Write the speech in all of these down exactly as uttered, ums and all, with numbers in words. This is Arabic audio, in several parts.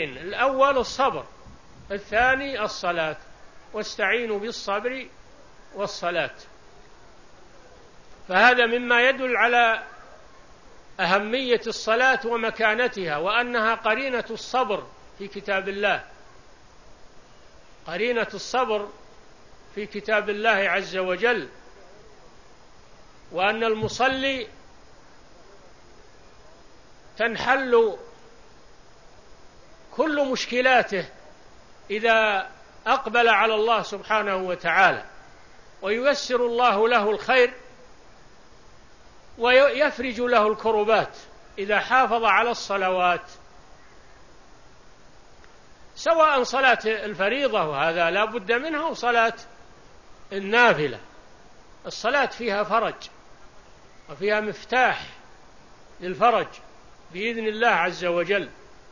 شيئين: الأول الصبر، الثاني الصلاة، واستعينوا بالصبر والصلاة. فهذا مما يدل على أهمية الصلاة ومكانتها، وأنها قرينة الصبر في كتاب الله، قرينة الصبر في كتاب الله عز وجل، وأن المصلي تنحل كل مشكلاته إذا أقبل على الله سبحانه وتعالى، وييسر الله له الخير ويفرج له الكربات إذا حافظ على الصلوات، سواء صلاة الفريضة وهذا لا بد منها، وصلاة النافلة. الصلاة فيها فرج وفيها مفتاح للفرج بإذن الله عز وجل.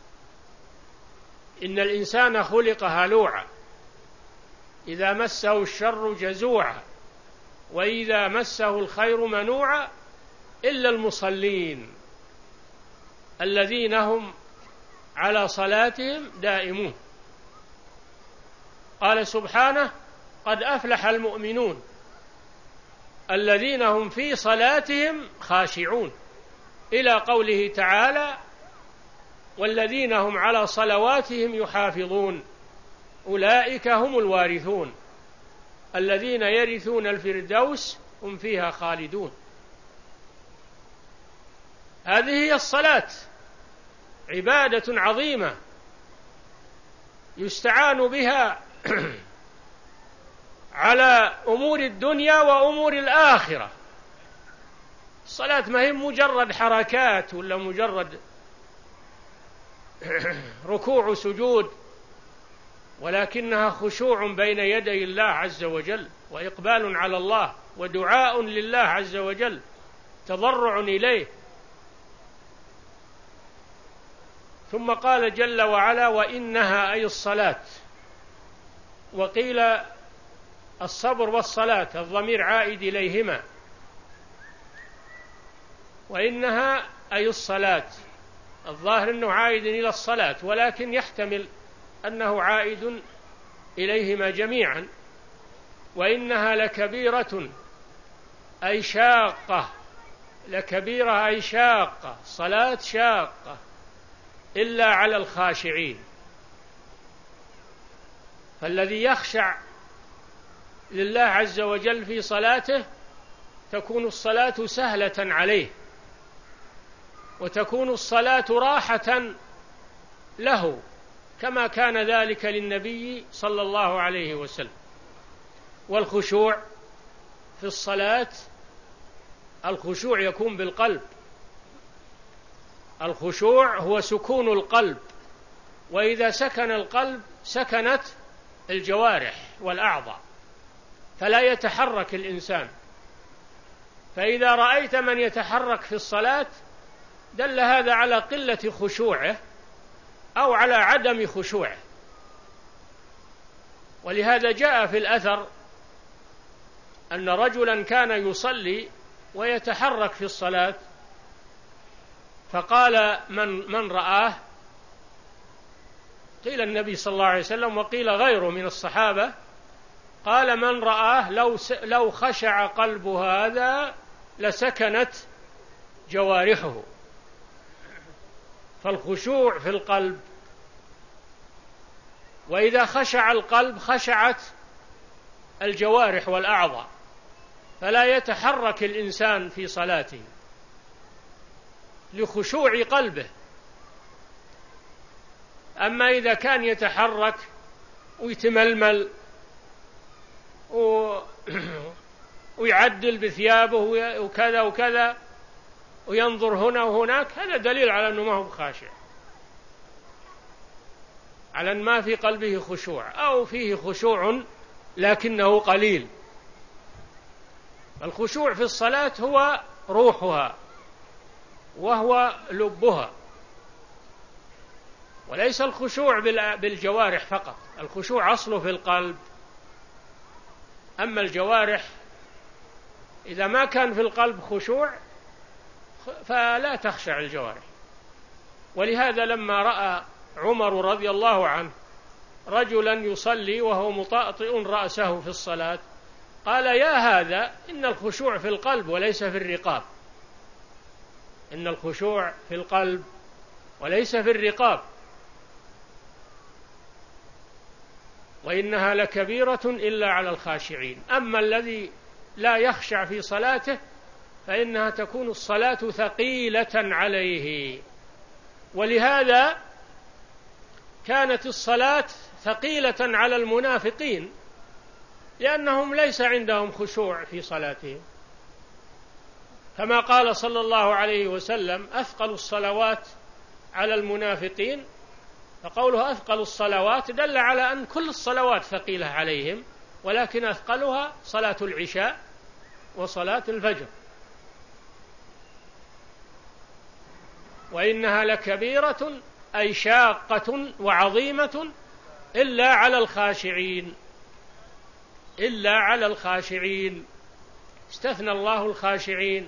إن الإنسان خلق هلوعا إذا مسه الشر جزوعا وإذا مسه الخير منوعا إلا المصلين الذين هم على صلاتهم دائمون. قال سبحانه: قد أفلح المؤمنون الذين هم في صلاتهم خاشعون، إلى قوله تعالى: والذين هم على صلواتهم يحافظون أولئك هم الوارثون الذين يرثون الفردوس هم فيها خالدون. هذه هي الصلاة، عبادة عظيمة يستعان بها على أمور الدنيا وأمور الآخرة. الصلاة ما هي مجرد حركات ولا مجرد ركوع وسجود، ولكنها خشوع بين يدي الله عز وجل، وإقبال على الله، ودعاء لله عز وجل، تضرع إليه. ثم قال جل وعلا: وإنها أي الصلاة. وقيل الصبر والصلاة، الضمير عائد إليهما. وإنها أي الصلاة، الظاهر أنه عائد إلى الصلاة، ولكن يحتمل أنه عائد إليهما جميعا. وإنها لكبيرة أي شاقة، لكبيرة أي شاقة، صلاة شاقة إلا على الخاشعين. فالذي يخشع لله عز وجل في صلاته تكون الصلاة سهلة عليه، وتكون الصلاة راحة له، كما كان ذلك للنبي صلى الله عليه وسلم. والخشوع في الصلاة، الخشوع يكون بالقلب، الخشوع هو سكون القلب، وإذا سكن القلب سكنت الجوارح والأعضاء، فلا يتحرك الإنسان. فإذا رأيت من يتحرك في الصلاة دل هذا على قلة خشوعه أو على عدم خشوعه. ولهذا جاء في الأثر أن رجلا كان يصلي ويتحرك في الصلاة، فقال من من رآه، قيل النبي صلى الله عليه وسلم وقيل غيره من الصحابة، قال من رآه لو لو خشع قلب هذا لسكنت جوارحه. فالخشوع في القلب، وإذا خشع القلب خشعت الجوارح والأعضاء، فلا يتحرك الإنسان في صلاته لخشوع قلبه. أما إذا كان يتحرك ويتململ ويعدل بثيابه وكذا وكذا وينظر هنا وهناك، هذا دليل على أنه ما هو خاشع، على أن ما في قلبه خشوع، أو فيه خشوع لكنه قليل. الخشوع في الصلاة هو روحها وهو لبها، وليس الخشوع بالجوارح فقط، الخشوع أصله في القلب. أما الجوارح إذا ما كان في القلب خشوع فلا تخشع الجوارح. ولهذا لما رأى عمر رضي الله عنه رجلا يصلي وهو مطأطئ رأسه في الصلاة، قال: يا هذا إن الخشوع في القلب وليس في الرقاب، إن الخشوع في القلب وليس في الرقاب، وإنها لكبيرة إلا على الخاشعين. أما الذي لا يخشع في صلاته فإنها تكون الصلاة ثقيلة عليه، ولهذا كانت الصلاة ثقيلة على المنافقين لأنهم ليس عندهم خشوع في صلاتهم، كما قال صلى الله عليه وسلم: أثقل الصلوات على المنافقين. فقوله أثقل الصلوات دل على أن كل الصلوات ثقيلة عليهم، ولكن أثقلها صلاة العشاء وصلاة الفجر. وإنها لكبيرة أي شاقة وعظيمة إلا على الخاشعين، إلا على الخاشعين، استثنى الله الخاشعين.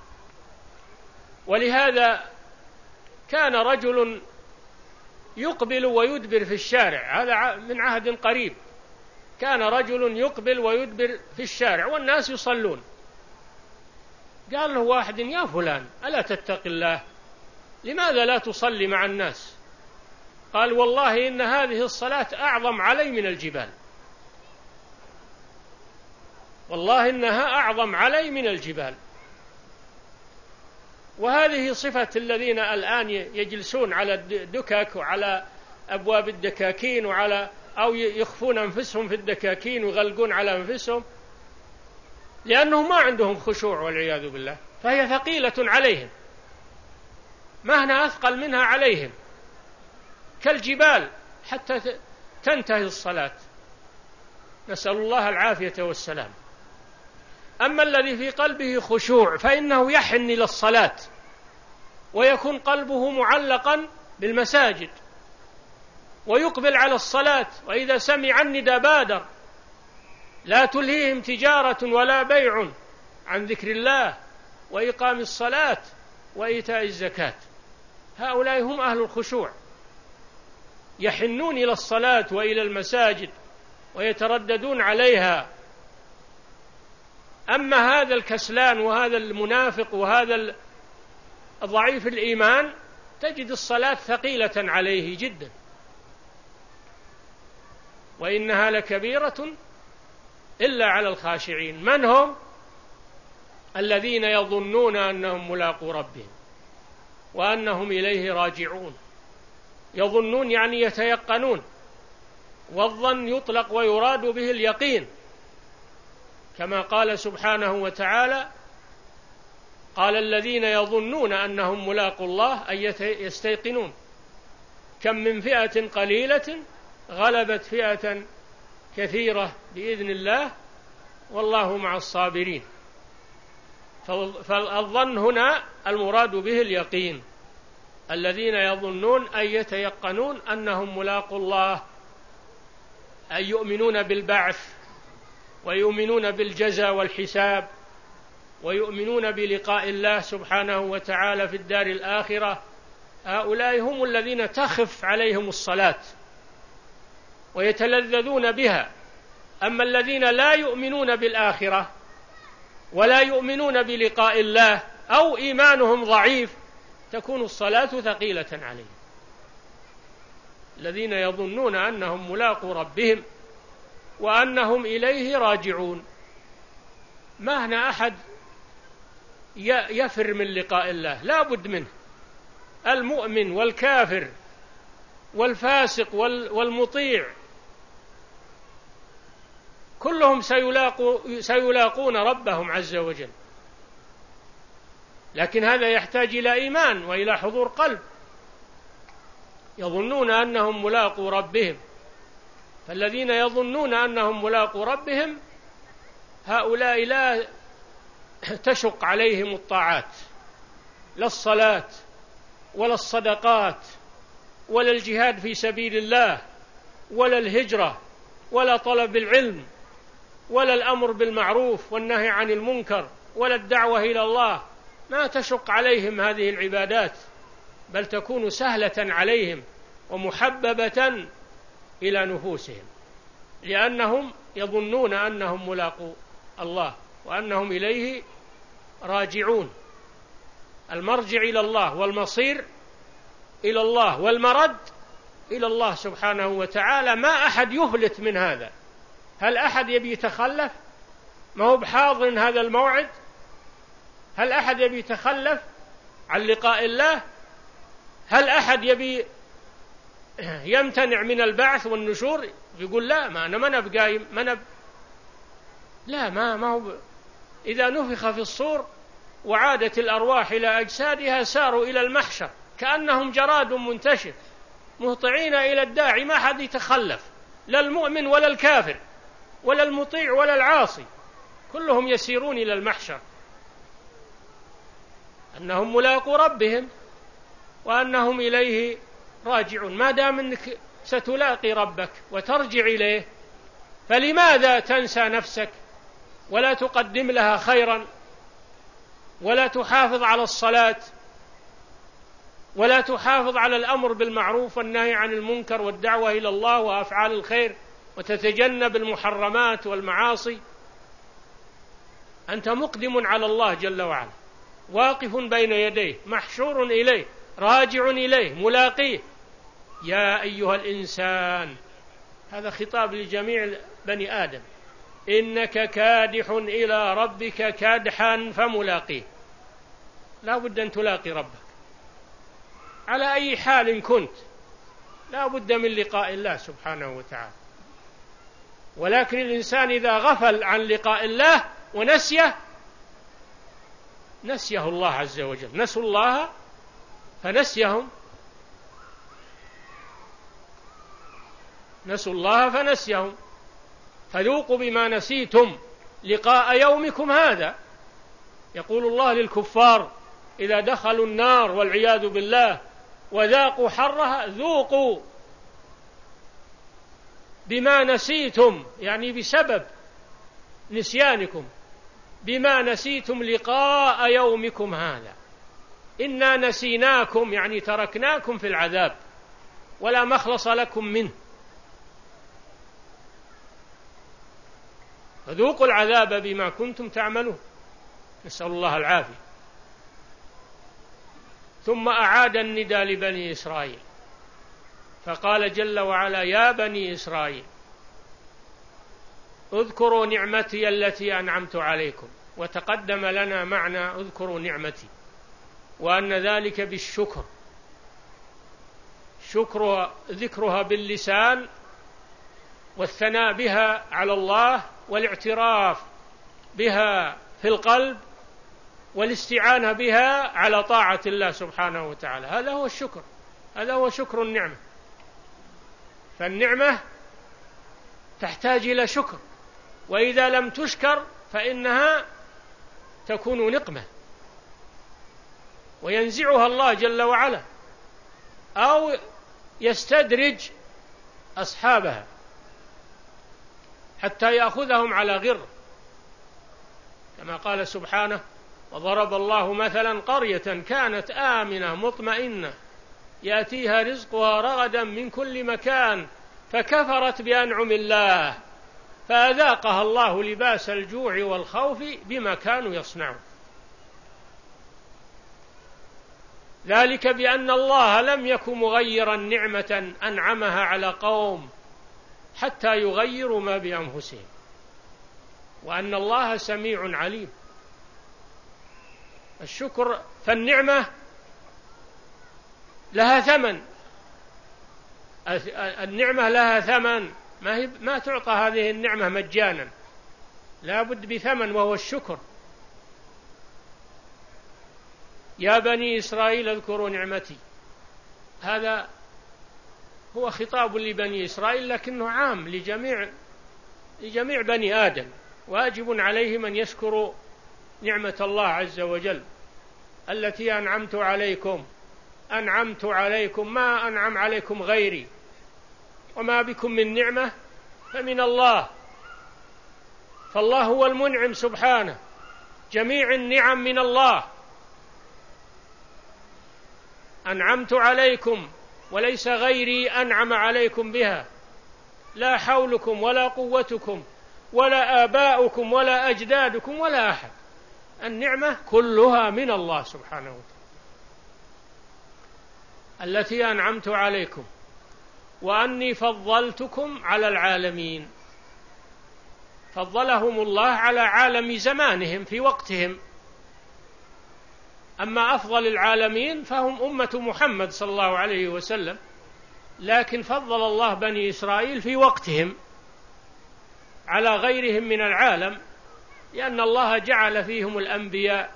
ولهذا كان رجل يقبل ويدبر في الشارع، هذا من عهد قريب، كان رجل يقبل ويدبر في الشارع والناس يصلون، قال له واحد: يا فلان ألا تتق الله؟ لماذا لا تصلي مع الناس؟ قال: والله إن هذه الصلاة أعظم علي من الجبال، والله إنها أعظم علي من الجبال. وهذه صفة الذين الآن يجلسون على الدكك وعلى أبواب الدكاكين وعلى أو يخفون أنفسهم في الدكاكين ويغلقون على أنفسهم، لأنهم ما عندهم خشوع والعياذ بالله، فهي ثقيلة عليهم، مهنا أثقل منها عليهم كالجبال حتى تنتهي الصلاة، نسأل الله العافية والسلام. أما الذي في قلبه خشوع فإنه يحن إلى الصلاة ويكون قلبه معلقا بالمساجد ويقبل على الصلاة، وإذا سمع الندى بادر، لا تلهيهم تجارة ولا بيع عن ذكر الله وإقام الصلاة وإيتاء الزكاة. هؤلاء هم أهل الخشوع، يحنون إلى الصلاة وإلى المساجد ويترددون عليها. أما هذا الكسلان وهذا المنافق وهذا الضعيف الإيمان تجد الصلاة ثقيلة عليه جدا. وإنها لكبيرة إلا على الخاشعين. من هم؟ الذين يظنون أنهم ملاقو ربهم وأنهم إليه راجعون. يظنون يعني يتيقنون، والظن يطلق ويراد به اليقين، كما قال سبحانه وتعالى: قال الذين يظنون أنهم ملاقو الله أي يستيقنون. كم من فئة قليلة غلبت فئة كثيرة بإذن الله والله مع الصابرين. فالظن هنا المراد به اليقين. الذين يظنون أي يتيقنون أنهم ملاقو الله، أي يؤمنون بالبعث ويؤمنون بالجزاء والحساب ويؤمنون بلقاء الله سبحانه وتعالى في الدار الآخرة. هؤلاء هم الذين تخف عليهم الصلاة ويتلذذون بها. أما الذين لا يؤمنون بالآخرة ولا يؤمنون بلقاء الله أو إيمانهم ضعيف تكون الصلاة ثقيلة عليهم. الذين يظنون أنهم ملاقو ربهم وأنهم إليه راجعون. ما هنا أحد يفر من لقاء الله، لا بد منه. المؤمن والكافر والفاسق والمطيع كلهم سيلاقوا سيلاقون ربهم عز وجل، لكن هذا يحتاج إلى إيمان وإلى حضور قلب. يظنون أنهم ملاقو ربهم، فالذين يظنون أنهم ملاقو ربهم هؤلاء لا تشق عليهم الطاعات، لا الصلاة ولا الصدقات ولا الجهاد في سبيل الله ولا الهجرة ولا طلب العلم ولا الأمر بالمعروف والنهي عن المنكر ولا الدعوة إلى الله. ما تشق عليهم هذه العبادات، بل تكون سهلة عليهم ومحببة إلى نفوسهم، لأنهم يظنون أنهم ملاقو الله وأنهم إليه راجعون. المرجع إلى الله والمصير إلى الله والمرد إلى الله سبحانه وتعالى. ما أحد يفلت من هذا. هل أحد يبي يتخلف؟ ما هو بحاضر هذا الموعد؟ هل أحد يبي يتخلف عن لقاء الله؟ هل أحد يبي يمتنع من البعث والنشور؟ يقول لا، ما أنا ما نبقى ما نب... لا ما ما هو ب... إذا نفخ في الصور وعادت الأرواح إلى أجسادها ساروا إلى المحشر كأنهم جراد منتشر مهطعين إلى الداعي. ما حد يتخلف، لا المؤمن ولا الكافر ولا المطيع ولا العاصي، كلهم يسيرون إلى المحشر، أنهم ملاقو ربهم وأنهم إليه راجعون. ما دام أنك ستلاقي ربك وترجع إليه، فلماذا تنسى نفسك ولا تقدم لها خيرا، ولا تحافظ على الصلاة، ولا تحافظ على الأمر بالمعروف والنهي عن المنكر والدعوة إلى الله وأفعال الخير، وتتجنب المحرمات والمعاصي؟ أنت مقدم على الله جل وعلا، واقف بين يديه، محشور إليه، راجع إليه، ملاقيه. يا أيها الإنسان، هذا خطاب لجميع بني آدم، إنك كادح إلى ربك كادحا فملاقيه. لا بد أن تلاقي ربك على أي حال كنت، لا بد من لقاء الله سبحانه وتعالى. ولكن الإنسان إذا غفل عن لقاء الله ونسيه، نسيه الله عز وجل، نسوا الله فنسيهم، نسوا الله فنسيهم. فذوقوا بما نسيتم لقاء يومكم هذا. يقول الله للكفار إذا دخلوا النار والعياذ بالله وذاقوا حرها، ذوقوا بما نسيتم، يعني بسبب نسيانكم، بما نسيتم لقاء يومكم هذا. إنا نسيناكم، يعني تركناكم في العذاب ولا مخلص لكم منه، فذوقوا العذاب بما كنتم تعملون. نسأل الله العافية. ثم أعاد النداء لبني إسرائيل فقال جل وعلا: يا بني إسرائيل اذكروا نعمتي التي أنعمت عليكم. وتقدم لنا معنى اذكروا نعمتي، وأن ذلك بالشكر، شكر ذكرها باللسان والثناء بها على الله والاعتراف بها في القلب والاستعانة بها على طاعة الله سبحانه وتعالى. هذا هو الشكر، هذا هو شكر النعمة. فالنعمة تحتاج إلى شكر، وإذا لم تشكر فإنها تكون نقمة وينزعها الله جل وعلا، أو يستدرج أصحابها حتى يأخذهم على غر، كما قال سبحانه: وضرب الله مثلا قرية كانت آمنة مطمئنة يأتيها رزقها رغدا من كل مكان فكفرت بأنعم الله فأذاقها الله لباس الجوع والخوف بما كانوا يصنعون. ذلك بأن الله لم يكن مغيرا نعمة أنعمها على قوم حتى يغيروا ما بأنفسهم، وأن الله سميع عليم. الشكر، فالنعمة لها ثمن، النعمة لها ثمن، ما هي ما تعطى هذه النعمة مجانا، لا بد بثمن وهو الشكر. يا بني إسرائيل اذكروا نعمتي، هذا هو خطاب لبني إسرائيل لكنه عام لجميع لجميع بني آدم، واجب عليهم أن يشكروا نعمة الله عز وجل التي أنعمت عليكم. أنعمت عليكم، ما أنعم عليكم غيري، وما بكم من نعمة فمن الله، فالله هو المنعم سبحانه، جميع النعم من الله. أنعمت عليكم وليس غيري أنعم عليكم بها، لا حولكم ولا قوتكم ولا آباؤكم ولا أجدادكم ولا أحد، النعمة كلها من الله سبحانه وتعالى التي أنعمت عليكم وأني فضلتكم على العالمين. فضلهم الله على عالم زمانهم في وقتهم، أما أفضل العالمين فهم أمة محمد صلى الله عليه وسلم، لكن فضل الله بني إسرائيل في وقتهم على غيرهم من العالم، لأن الله جعل فيهم الأنبياء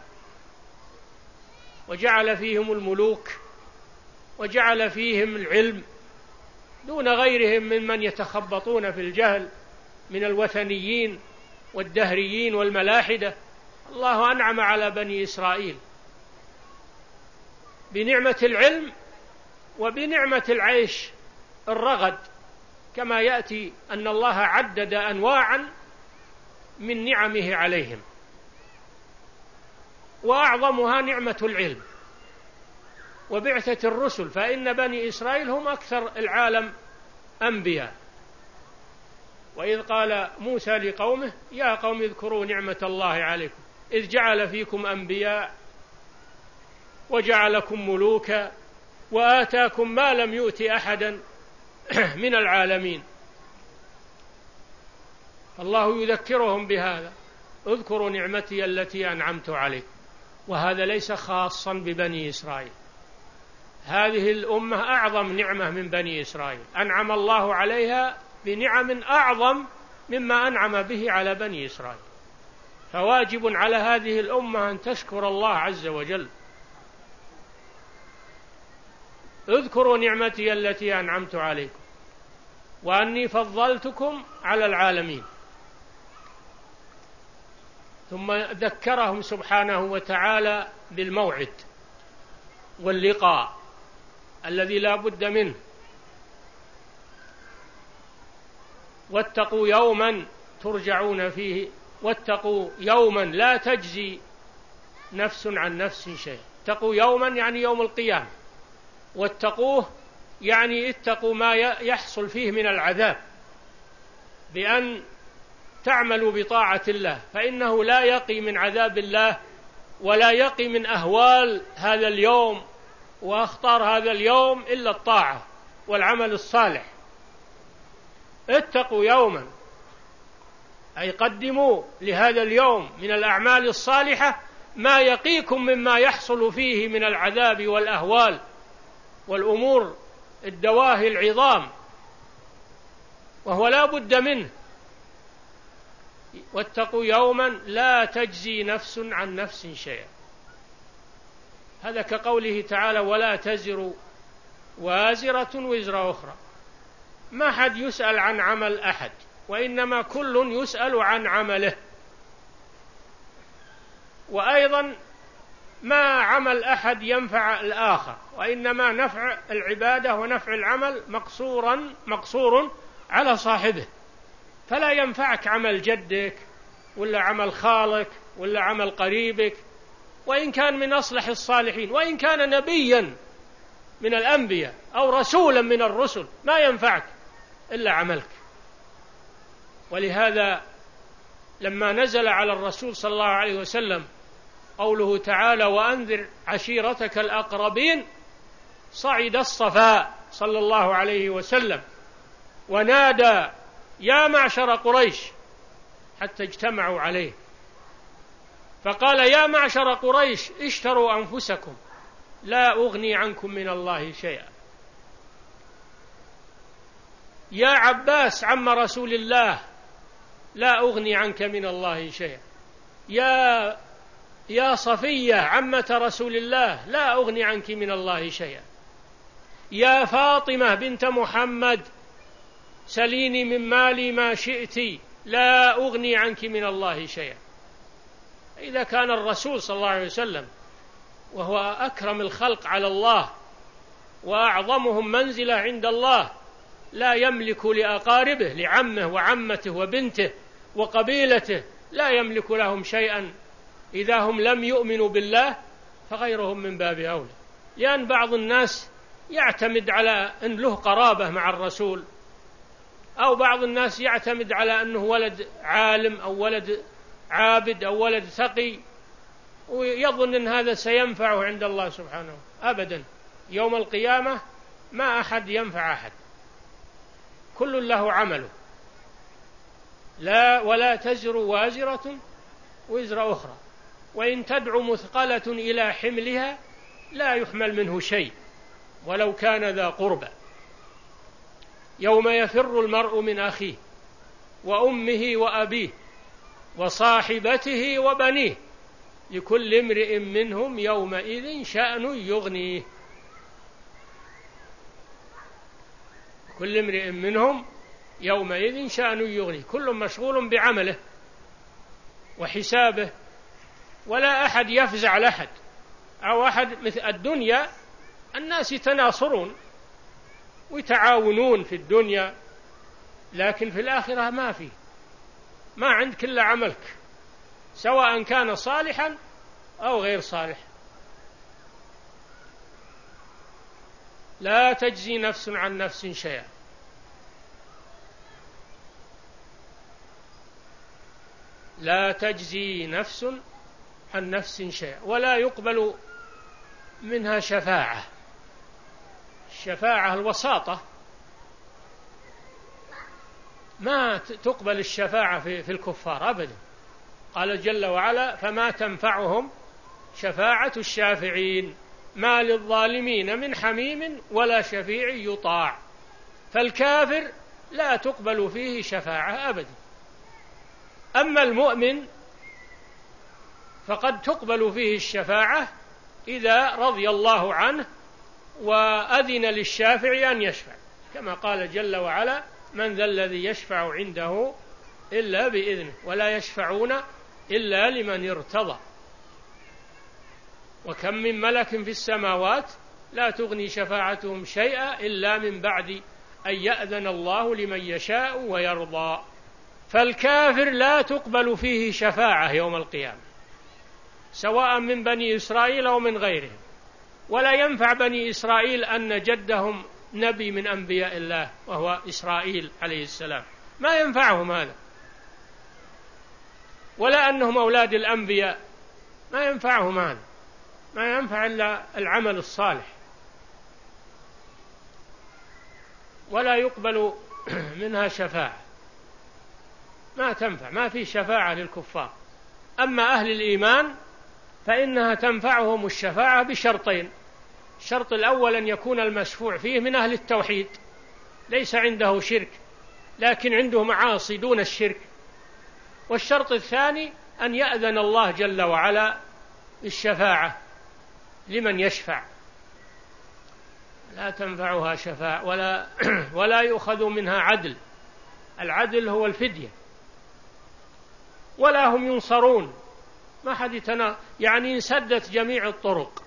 وجعل فيهم الملوك وجعل فيهم العلم دون غيرهم ممن يتخبطون في الجهل من الوثنيين والدهريين والملاحدة. الله أنعم على بني إسرائيل بنعمة العلم وبنعمة العيش الرغد، كما يأتي أن الله عدد أنواعا من نعمه عليهم، وأعظمها نعمة العلم وبعثة الرسل، فإن بني إسرائيل هم أكثر العالم أنبياء. وإذ قال موسى لقومه يا قوم اذكروا نعمة الله عليكم إذ جعل فيكم أنبياء وجعلكم ملوكا وآتاكم ما لم يؤت أحدا من العالمين. الله يذكرهم بهذا، اذكروا نعمتي التي أنعمت عليكم. وهذا ليس خاصا ببني إسرائيل، هذه الأمة أعظم نعمة من بني إسرائيل، أنعم الله عليها بنعم أعظم مما أنعم به على بني إسرائيل، فواجب على هذه الأمة أن تشكر الله عز وجل. اذكروا نعمتي التي أنعمت عليكم وأني فضلتكم على العالمين. ثم ذكرهم سبحانه وتعالى بالموعد واللقاء الذي لا بد منه. واتقوا يوما ترجعون فيه، واتقوا يوما لا تجزي نفس عن نفس شيئا. اتقوا يوما يعني يوم القيامة، واتقوه يعني اتقوا ما يحصل فيه من العذاب بأن تعملوا بطاعة الله، فإنه لا يقي من عذاب الله ولا يقي من أهوال هذا اليوم وأخطار هذا اليوم إلا الطاعة والعمل الصالح. اتقوا يوما أي قدموا لهذا اليوم من الأعمال الصالحة ما يقيكم مما يحصل فيه من العذاب والأهوال والأمور الدواهي العظام، وهو لا بد منه. واتقوا يوما لا تجزي نفس عن نفس شيئا، هذا كقوله تعالى ولا تزر وازرة وزر أخرى. ما حد يسأل عن عمل أحد، وإنما كل يسأل عن عمله. وأيضا ما عمل أحد ينفع الآخر، وإنما نفع العبادة ونفع العمل مقصورا مقصور على صاحبه، فلا ينفعك عمل جدك ولا عمل خالك ولا عمل قريبك، وإن كان من أصلح الصالحين، وإن كان نبيا من الأنبياء أو رسولا من الرسل، ما ينفعك إلا عملك. ولهذا لما نزل على الرسول صلى الله عليه وسلم قوله تعالى وأنذر عشيرتك الأقربين، صعد الصفا صلى الله عليه وسلم ونادى يا معشر قريش حتى اجتمعوا عليه، فقال يا معشر قريش اشتروا أنفسكم لا أغني عنكم من الله شيئا. يا عباس عم رسول الله لا أغني عنك من الله شيئا. يا يا صفية عمة رسول الله لا أغني عنك من الله شيئا. يا فاطمة بنت محمد سليني من مالي ما شئت لا أغني عنك من الله شيئا. إذا كان الرسول صلى الله عليه وسلم وهو أكرم الخلق على الله وأعظمهم منزلة عند الله لا يملك لأقاربه لعمه وعمته وبنته وقبيلته لا يملك لهم شيئا إذا هم لم يؤمنوا بالله، فغيرهم من باب أولى. لأن بعض الناس يعتمد على أن له قرابة مع الرسول، أو بعض الناس يعتمد على أنه ولد عالم أو ولد عابد أو ولد ثقي، ويظن أن هذا سينفعه عند الله سبحانه. أبدا، يوم القيامة ما أحد ينفع أحد، كل له عمله، لا ولا تزر وازرة وزر أخرى، وإن تدع مثقلة إلى حملها لا يحمل منه شيء ولو كان ذا قربى. يوم يفر المرء من أخيه وأمه وأبيه وصاحبته وبنيه لكل امرئ منهم يومئذ شأن يغنيه. كل امرئ منهم يومئذ شأن يغنيه، كل مشغول بعمله وحسابه، ولا أحد يفزع لأحد أو أحد. مثل الدنيا الناس يتناصرون ويتعاونون في الدنيا، لكن في الآخرة ما في، ما عندك إلا عملك، سواء كان صالحا أو غير صالح. لا تجزي نفس عن نفس شيئا. لا تجزي نفس عن نفس شيئا ولا يقبل منها شفاعة. الشفاعة الوساطة، ما تقبل الشفاعة في, في الكفار أبدا. قال جل وعلا: فما تنفعهم شفاعة الشافعين ما للظالمين من حميم ولا شفيع يطاع. فالكافر لا تقبل فيه شفاعة أبدا. أما المؤمن فقد تقبل فيه الشفاعة إذا رضي الله عنه وأذن للشافع أن يشفع، كما قال جل وعلا: من ذا الذي يشفع عنده إلا بإذنه ولا يشفعون إلا لمن ارتضى. وكم من ملك في السماوات لا تغني شفاعتهم شيئا إلا من بعد أن يأذن الله لمن يشاء ويرضى. فالكافر لا تقبل فيه شفاعة يوم القيامة، سواء من بني إسرائيل أو من غيرهم. ولا ينفع بني إسرائيل أن جدهم نبي من أنبياء الله وهو إسرائيل عليه السلام، ما ينفعهم هذا. ولا أنهم أولاد الأنبياء، ما ينفعهم هذا، ما ينفع إلا العمل الصالح. ولا يقبل منها شفاعة، ما تنفع، ما في شفاعة للكفار. أما أهل الإيمان فإنها تنفعهم الشفاعة بشرطين: الشرط الأول أن يكون المشفوع فيه من أهل التوحيد، ليس عنده شرك لكن عنده معاصي دون الشرك. والشرط الثاني أن يأذن الله جل وعلا الشفاعة لمن يشفع. لا تنفعها شفاعة ولا ولا يؤخذ منها عدل. العدل هو الفدية. ولا هم ينصرون، ما حد يتنا يعني انسدت جميع الطرق،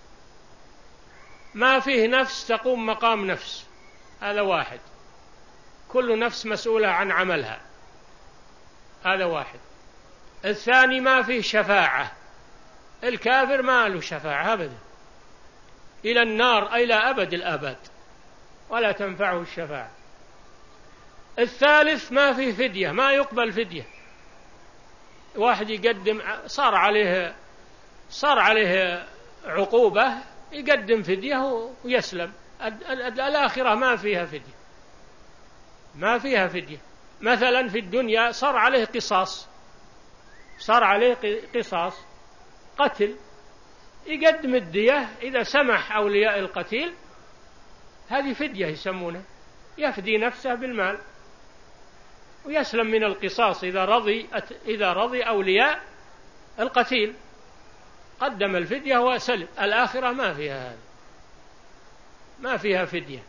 ما فيه نفس تقوم مقام نفس، هذا واحد. كل نفس مسؤولة عن عملها، هذا واحد. الثاني ما فيه شفاعة، الكافر ما له شفاعة أبدا، إلى النار إلى أبد الآباد، ولا تنفعه الشفاعة. الثالث ما فيه فدية، ما يقبل فدية. واحد يقدم صار عليه صار عليه عقوبة يقدم فدية ويسلم. الآخرة ما فيها فدية، ما فيها فدية. مثلا في الدنيا صار عليه قصاص، صار عليه قصاص قتل، يقدم الدية إذا سمح أولياء القتيل، هذه فدية يسمونه، يفدي نفسه بالمال ويسلم من القصاص إذا رضي إذا رضي أولياء القتيل، قدم الفدية وسلم. الآخرة ما فيها هذا، ما فيها فدية.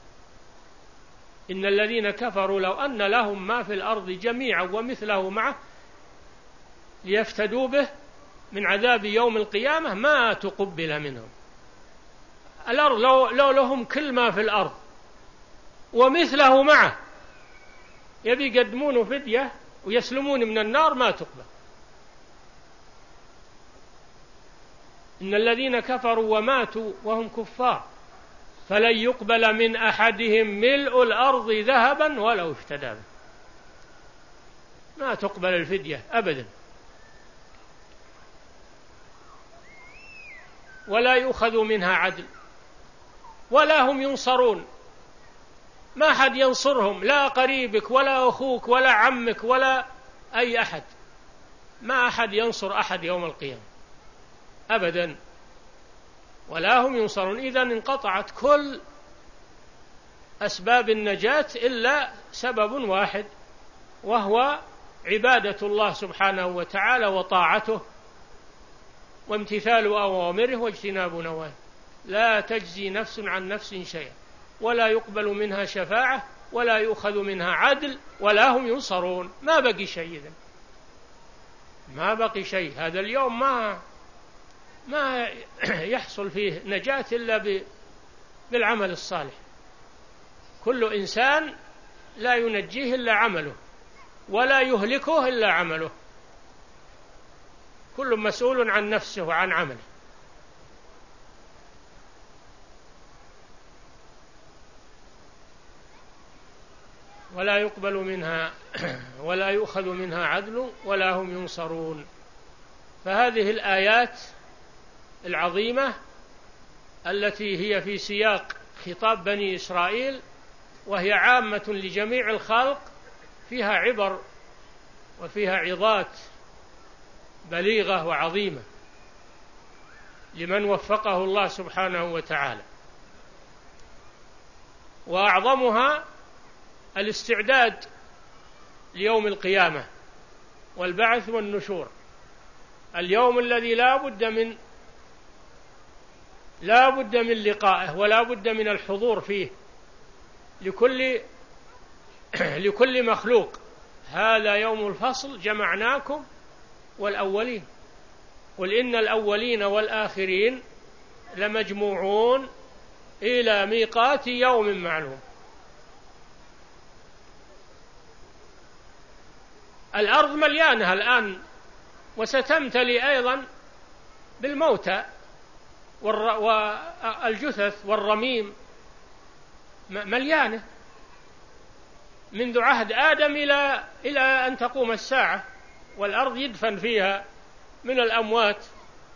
إن الذين كفروا لو أن لهم ما في الأرض جميعا ومثله معه ليفتدوا به من عذاب يوم القيامة ما تقبل منهم. الأرض لو, لو لهم كل ما في الأرض ومثله معه، يبي يقدمونه فدية ويسلمون من النار، ما تقبل. إن الذين كفروا وماتوا وهم كفار فلن يقبل من أحدهم ملء الأرض ذهبا ولو افتدى به. ما تقبل الفدية أبدا، ولا يؤخذ منها عدل، ولا هم ينصرون. ما أحد ينصرهم، لا قريبك ولا أخوك ولا عمك ولا أي أحد. ما أحد ينصر أحد يوم القيامة أبدا، ولا هم ينصرون. إذن انقطعت كل أسباب النجاة إلا سبب واحد، وهو عبادة الله سبحانه وتعالى وطاعته وامتثال أوامره واجتناب نواهيه. لا تجزي نفس عن نفس شيئا، ولا يقبل منها شفاعة، ولا يؤخذ منها عدل، ولا هم ينصرون. ما بقي شيء إذن، ما بقي شيء. هذا اليوم ما ما يحصل فيه نجاة إلا بالعمل الصالح. كل إنسان لا ينجيه إلا عمله، ولا يهلكه إلا عمله. كل مسؤول عن نفسه وعن عمله. ولا يقبل منها ولا يؤخذ منها عدل، ولا هم ينصرون. فهذه الآيات العظيمة التي هي في سياق خطاب بني إسرائيل، وهي عامة لجميع الخلق، فيها عبر وفيها عظات بليغة وعظيمة لمن وفقه الله سبحانه وتعالى. وأعظمها الاستعداد ليوم القيامة والبعث والنشور، اليوم الذي لا بد من لا بد من لقائه ولا بد من الحضور فيه لكل لكل مخلوق. هذا يوم الفصل جمعناكم والأولين، قل إن الأولين والآخرين لمجموعون إلى ميقات يوم معلوم. الأرض مليانة الآن، وستمتلي أيضا بالموتى والجثث والرميم، مليانة منذ عهد آدم إلى إلى أن تقوم الساعة، والأرض يدفن فيها من الأموات.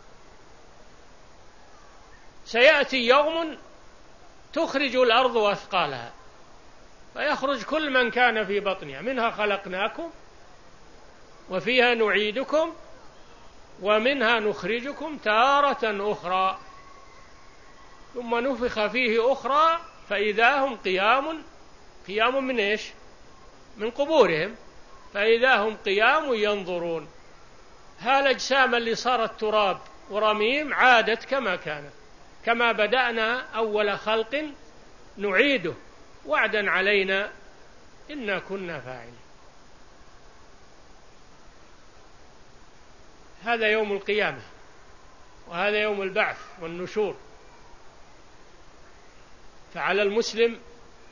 سيأتي يوم تخرج الأرض أثقالها، فيخرج كل من كان في بطنها. منها خلقناكم وفيها نعيدكم ومنها نخرجكم تارة أخرى، ثم نفخ فيه أخرى فإذا هم قيام قيام من إيش؟ من قبورهم، فإذا هم قيام ينظرون. هالأجسام اللي صارت تراب ورميم عادت كما كانت، كما بدأنا أول خلق نعيده وعدا علينا إنا كنا فاعلين. هذا يوم القيامة، وهذا يوم البعث والنشور. فعلى المسلم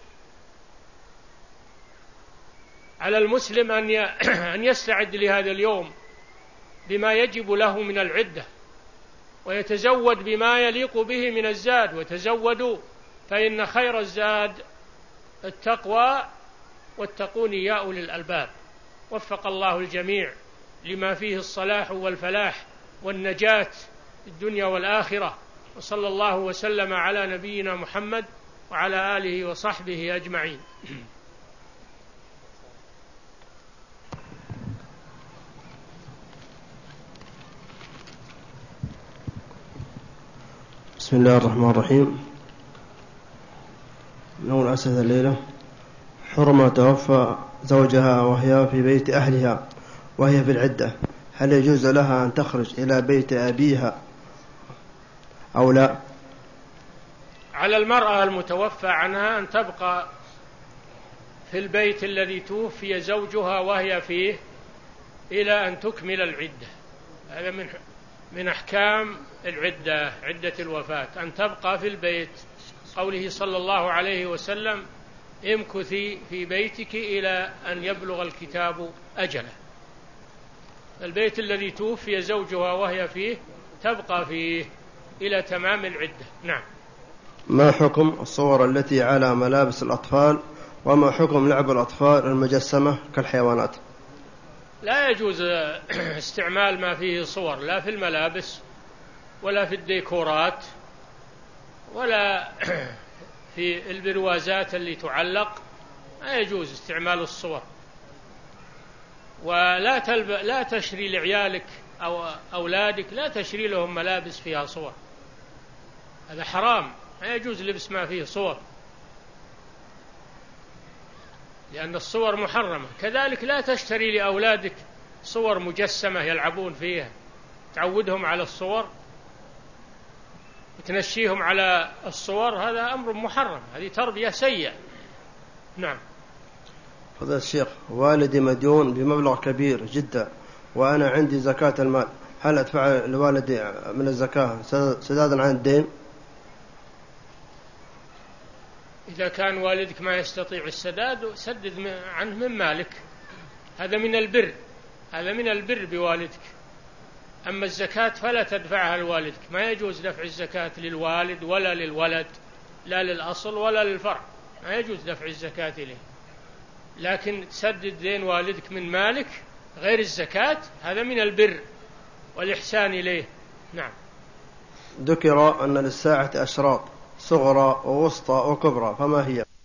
على المسلم أن يستعد لهذا اليوم بما يجب له من العدة، ويتزود بما يليق به من الزاد. وتزودوا فإن خير الزاد التقوى واتقون يا أولي الألباب. وفق الله الجميع لما فيه الصلاح والفلاح والنجاة في الدنيا والآخرة. وصلى الله وسلم على نبينا محمد وعلى آله وصحبه أجمعين. بسم الله الرحمن الرحيم. نقول أسئلة الليلة: حرمة توفى زوجها وهي في بيت أهلها وهي في العدة، هل يجوز لها أن تخرج إلى بيت أبيها أو لا؟ على المرأة المتوفى عنها أن تبقى في البيت الذي توفي زوجها وهي فيه إلى أن تكمل العدة. هذا من من أحكام العدة، عدة الوفاة، أن تبقى في البيت. قوله صلى الله عليه وسلم: امكثي في بيتك إلى أن يبلغ الكتاب أجله. البيت الذي توفي زوجها وهي فيه تبقى فيه إلى تمام العدة. نعم. ما حكم الصور التي على ملابس الأطفال؟ وما حكم لعب الأطفال المجسمة كالحيوانات؟ لا يجوز استعمال ما فيه صور، لا في الملابس ولا في الديكورات ولا في البروازات اللي تعلق. لا يجوز استعمال الصور. ولا تلب... لا تشري لعيالك أو أولادك، لا تشري لهم ملابس فيها صور، هذا حرام. لا يجوز لبس ما فيه صور، لأن الصور محرمة. كذلك لا تشتري لأولادك صور مجسمة يلعبون فيها، تعودهم على الصور وتنشيهم على الصور، هذا أمر محرم، هذه تربية سيئة. نعم. فضيلة الشيخ، والدي مديون بمبلغ كبير جدا وأنا عندي زكاة المال، هل أدفع لوالدي من الزكاة سدادا عن الدين؟ إذا كان والدك ما يستطيع السداد سدد عنه من مالك، هذا من البر، هذا من البر بوالدك. أما الزكاة فلا تدفعها لوالدك، ما يجوز دفع الزكاة للوالد ولا للولد، لا للأصل ولا للفرع، ما يجوز دفع الزكاة إليه. لكن تسدد دين والدك من مالك غير الزكاة، هذا من البر والإحسان إليه. نعم. ذكر أن للساعة أشراط صغرى ووسطى وكبرى، فما هي؟